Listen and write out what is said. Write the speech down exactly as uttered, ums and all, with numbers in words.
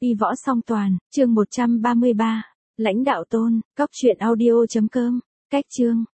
Y võ song toàn, chương một trăm ba mươi ba. Lãnh đạo tôn, cóc truyện audio chấm com, cách chương.